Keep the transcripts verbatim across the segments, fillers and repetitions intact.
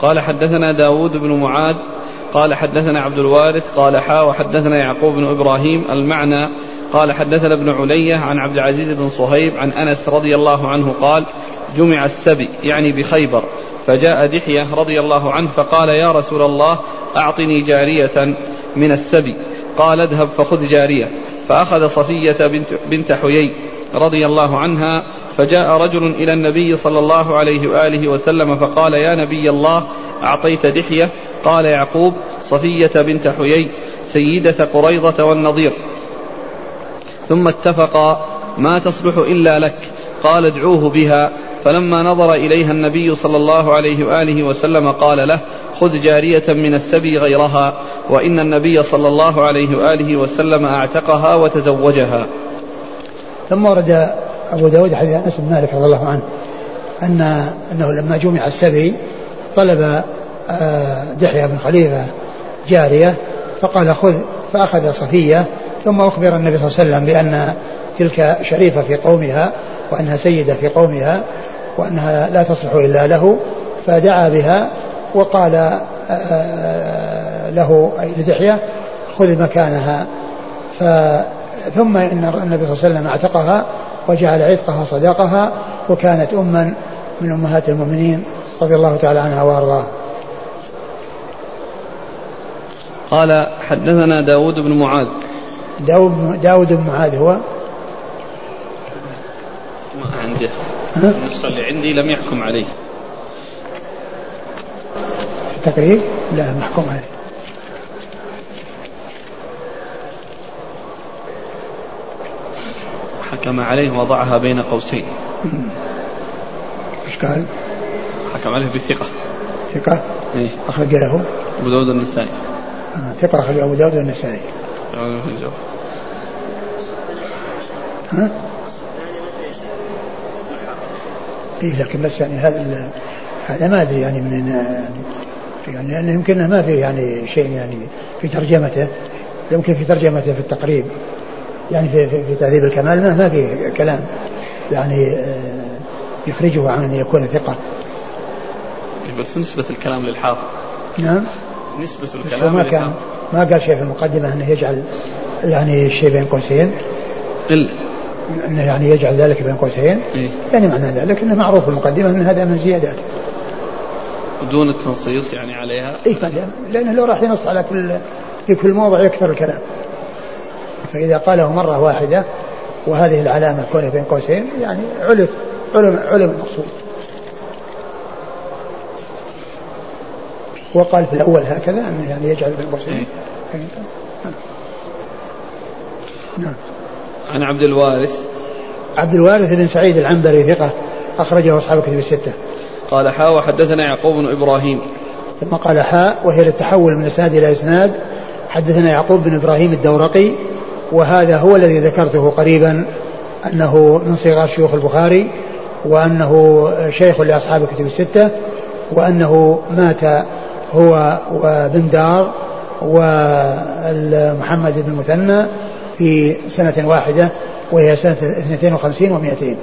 قال حدثنا داود بن معاذ قال حدثنا عبد الوارث قال حا وحدثنا يعقوب بن إبراهيم المعنى قال حدثنا ابن علية عن عبد العزيز بن صهيب عن أنس رضي الله عنه قال جمع السبي يعني بخيبر فجاء دحية رضي الله عنه فقال يا رسول الله أعطني جارية من السبي قال اذهب فخذ جارية فأخذ صفية بنت, بنت حيي رضي الله عنها فجاء رجل إلى النبي صلى الله عليه وآله وسلم فقال يا نبي الله أعطيت دحية قال يعقوب صفية بنت حيي سيدة قريظة والنضير ثم اتفقا ما تصلح إلا لك قال ادعوه بها فلما نظر إليها النبي صلى الله عليه وآله وسلم قال له خذ جارية من السبي غيرها وإن النبي صلى الله عليه وآله وسلم أعتقها وتزوجها. ثم ورد أبو داود حديث أنس بن مالك رضي الله عنه أن أنه لما جمع السبي طلب دحية بن خليفة جارية فقال خذ فأخذ صفية ثم أخبر النبي صلى الله عليه وسلم بأن تلك شريفة في قومها وأنها سيدة في قومها وأنها لا تصلح إلا له فدعا بها وقال له أي لدحية خذ مكانها ثم إن النبي صلى الله عليه وسلم اعتقها وجعل عتقها صداقها وكانت أما من أمهات المؤمنين رضي الله تعالى عنها وأرضاها. قال حدثنا داود بن معاذ داود, داود بن معاذ هو ما عنده النسخة اللي عندي لم يحكم عليه التقريب لا محكوم عليه حكم عليه وضعها بين قوسين. ايش قال؟ حكم عليه بثقة. ثقة؟ إيه؟ أخرج له أبو داود النسائي. آه. ثقة أخرج أبو داود النسائي. ها؟ إيه لكن بس يعني هذا هذا ما أدري يعني من يعني يعني يمكن ما في يعني شيء يعني في ترجمته يمكن في ترجمته في التقريب يعني في في, في تهذيب الكمال ما, ما في كلام يعني يخرجه عن أن يكون ثقة. بس نسبة الكلام للحافظ. نعم. نسبة الكلام ما كان ما قال شيء في المقدمة أنه يجعل يعني الشيء بين قوسين. إلا. أنه يعني يجعل ذلك بين قوسين. إيه؟ يعني معنى ذلك أنه معروف في المقدمة أن هذا من زيادات. دون التنصيص يعني عليها. إيه لأنه لو راح ينص على كل في كل موضع يكثر الكلام. فإذا قاله مرة واحدة وهذه العلامة كونها بين قوسين يعني علم علم علم المقصود. وقال في الأول هكذا أنه يعني يجعل بين قوسين. نعم. عن عبد الوارث. عبد الوارث بن سعيد العنبري ثقة أخرجه أصحاب الكتب الستة. قال حاء وحدثنا يعقوب بن إبراهيم. ثم قال حاء وهي للتحول من إسناد إلى إسناد حدثنا يعقوب بن إبراهيم الدورقي وهذا هو الذي ذكرته قريبا أنه من صغار شيوخ البخاري وأنه شيخ لأصحاب الكتب الستة وأنه مات هو وبن دار ومحمد بن مثنى في سنة واحدة وهي سنة اثنتين وخمسين ومئتين.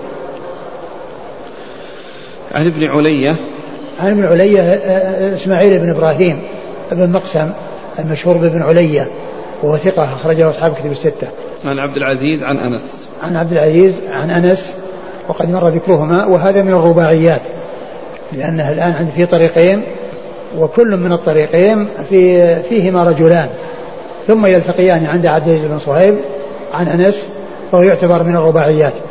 عن ابن علية. عن ابن علية إسماعيل بن إبراهيم بن مقسم المشهور بابن علية وهو ثقة أخرجه أصحاب كتب الستة. عن عبد العزيز عن أنس. عن عبد العزيز عن أنس وقد مر ذكرهما وهذا من الرباعيات لأنها الآن عند في طريقين وكل من الطريقين في فيهما رجلان ثم يلتقيان عند عبد العزيز بن صهيب عن أنس فهو يعتبر من الرباعيات.